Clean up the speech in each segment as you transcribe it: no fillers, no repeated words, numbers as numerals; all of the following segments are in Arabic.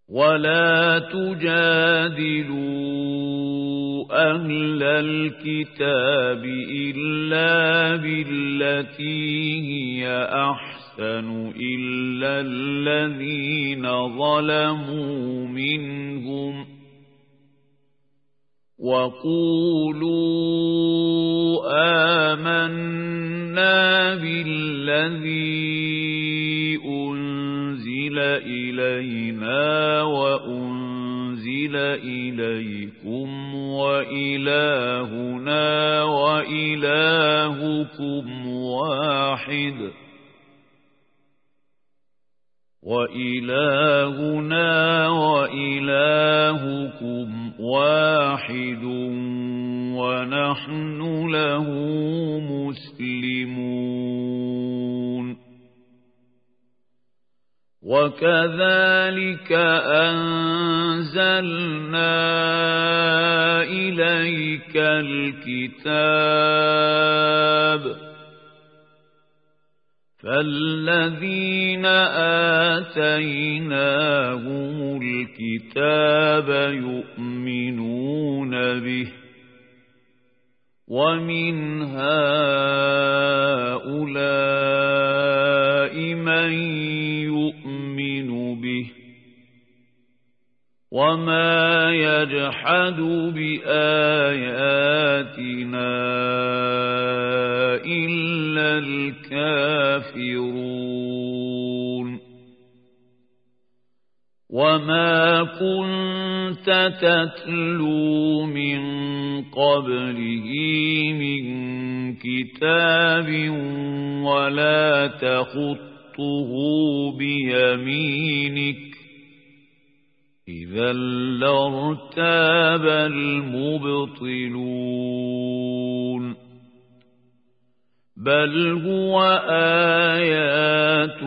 ولا تجادلوا أهل الكتاب إلا بالتي هي أحسن إلا الذين ظلموا منهم وقولوا آمنا بالذي أنزل إلينا وأنزل إليكم وإلهنا وإلهكم واحد ونحن له مسلمون وكذلك أنزلنا إليك الكتاب فالذين آتيناهم الكتاب يؤمنون به ومن هؤلاء من يؤمن به وما يجحد بآياتنا إلا الكافرون وما كنت تتلو من قبله من كتاب ولا تخطه بيمينك إذا لارتاب المبطلون بل هو آيات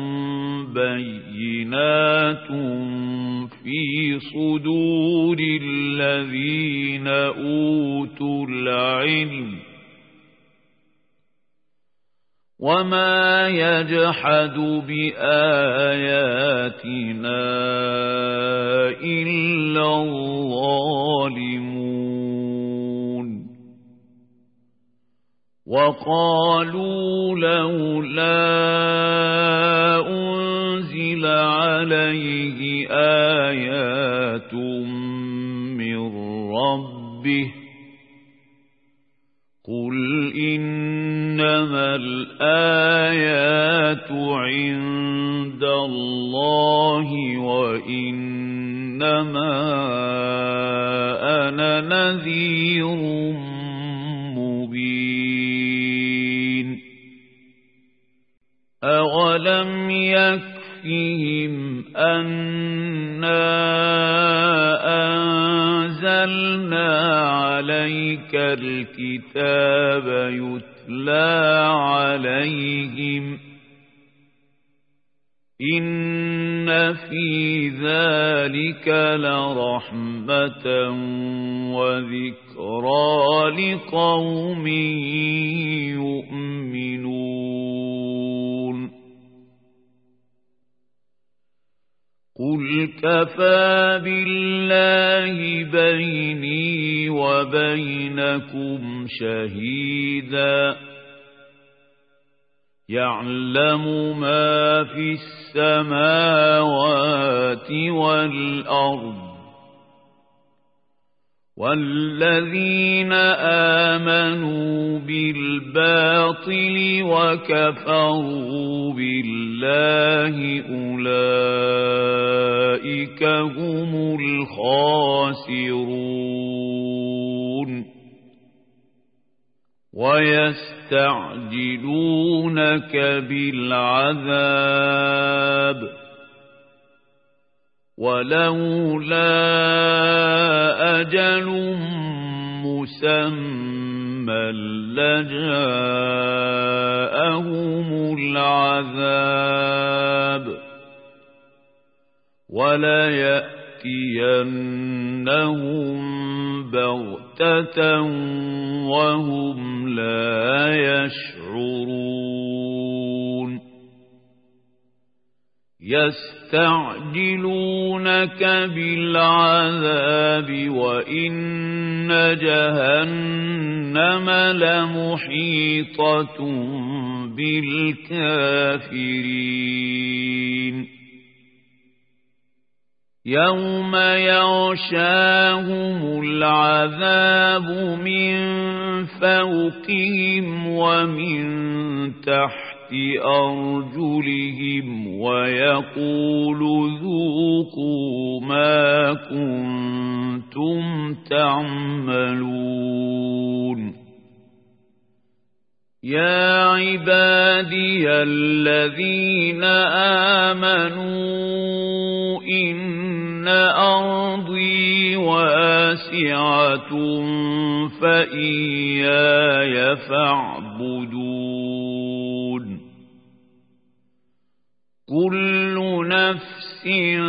بينات في صدور الذين أوتوا العلم وما يجحد بآياتنا إلا الظالمون وقالوا لولا أنزل عليه آيات من ربه قل إنما الآيات عند الله وإنما أنا نذير مبين أولم يكفهم أنا أنزلنا عليك الكتاب يتلى عليهم إن في ذلك لرحمة وذكرى لقوم يؤمنون قل كفى بالله بيني وبينكم شهيدا يعلم ما في السماوات والأرض والذين آمنوا بالباطل وكفروا بالله أولئك هم الخاسرون ويستعجلونك بالعذاب ولولا أجل مسمى لجاءهم العذاب وليأتينهم بغتة وهم لا يشعرون يستعجلونك بالعذاب وإن جهنم لمحيطة بالكافرين يوم يغشاهم العذاب من فوقهم ومن تحت أرجلهم ويقول ذوقوا ما كنتم تعملون يا عبادي الذين آمنوا إن أرضي واسعة فإياي فاعبدون كل نفس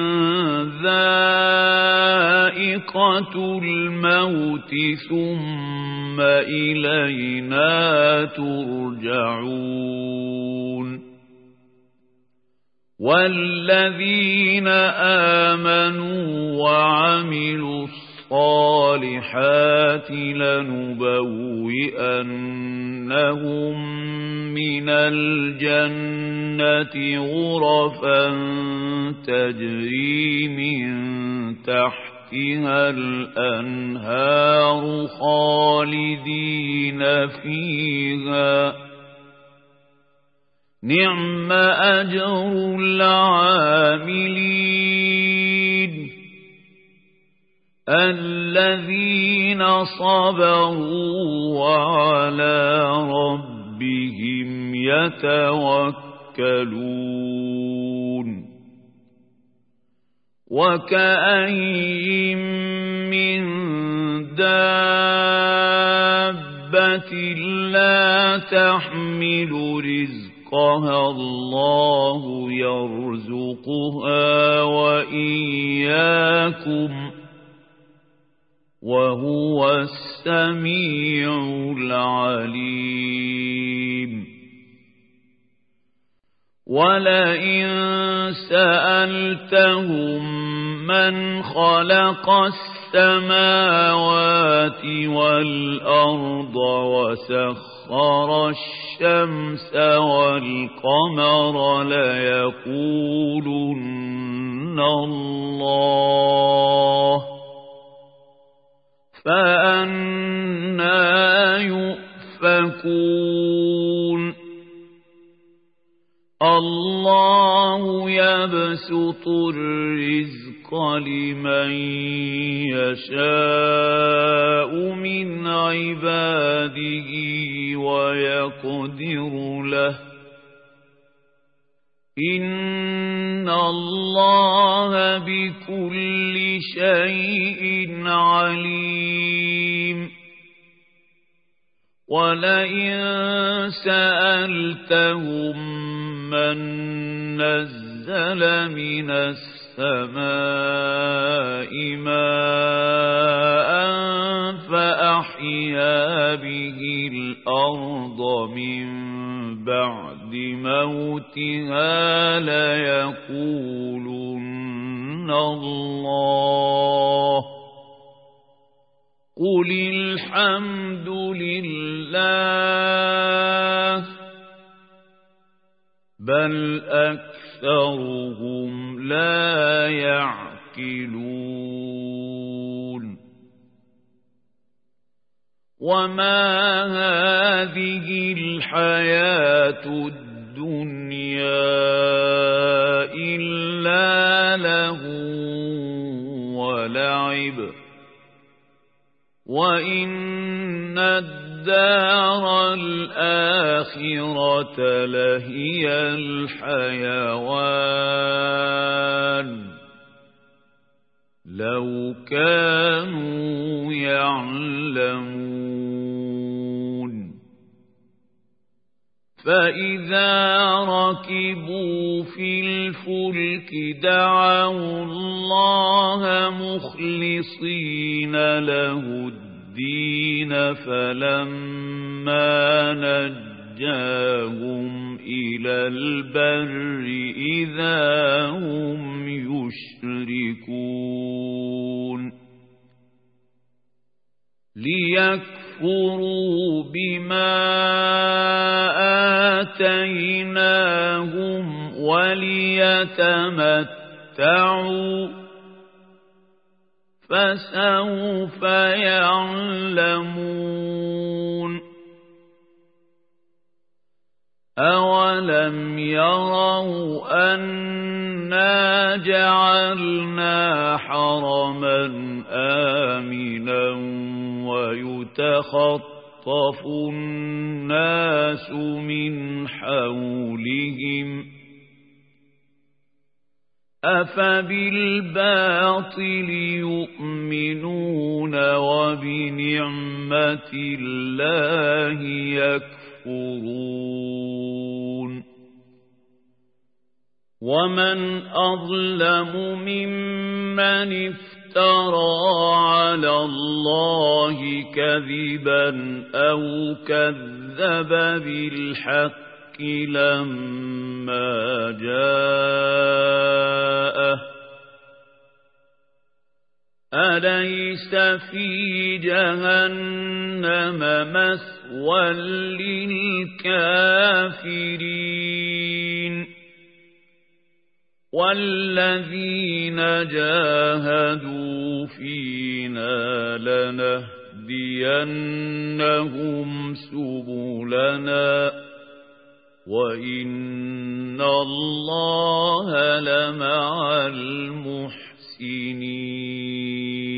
ذائقة الموت ثم إلينا ترجعون والذين آمنوا وعملوا الصالحات لنبوئنهم من الجنة غرفا تجري من تحتها الأنهار خالدين فيها نعم أجر العاملين الذين صبروا وعلى ربهم يتوكلون وكأين من دابة لا تحمل رزقها الله يرزقها وإياكم وهو السميع العليم ولئن سألتهم من خلق السماوات والأرض وسخر الشمس والقمر ليقولن الله فأنى يؤفكون الله يبسط الرزق لمن يشاء من عباده ويقدر له إن الله بكل شيء عليم ولئن سألتهم من نزل من السماء ماء فأحيا به الأرض من بعد موتها ليقولن الله قل الحمد لله بل أكثرهم لا يعقلون وما هذه الحياة الدنيا إلا لهو ولعب وإن الدار الآخرة لهي الحيوان لو كانوا يعلمون فإذا ركبوا في الفلك دعوا الله مخلصين له الدين فلما نجاهم إلى البر إذا هم يشركون ليكفروا بما آتيناهم وليتمتعوا فسوف يعلمون أولم يروا أنا جعلنا حرما آمنا ويتخطف الناس من حولهم أفبالباطل يؤمنون وبنعمة الله يكفرون ومن أظلم ممن افترى على الله كذبا أو كذب بالحق لما جاءه أليس في جهنم مثوى للكافرين والذين جاهدوا فينا لنهدينهم سبلنا وإن الله لمع المحسنين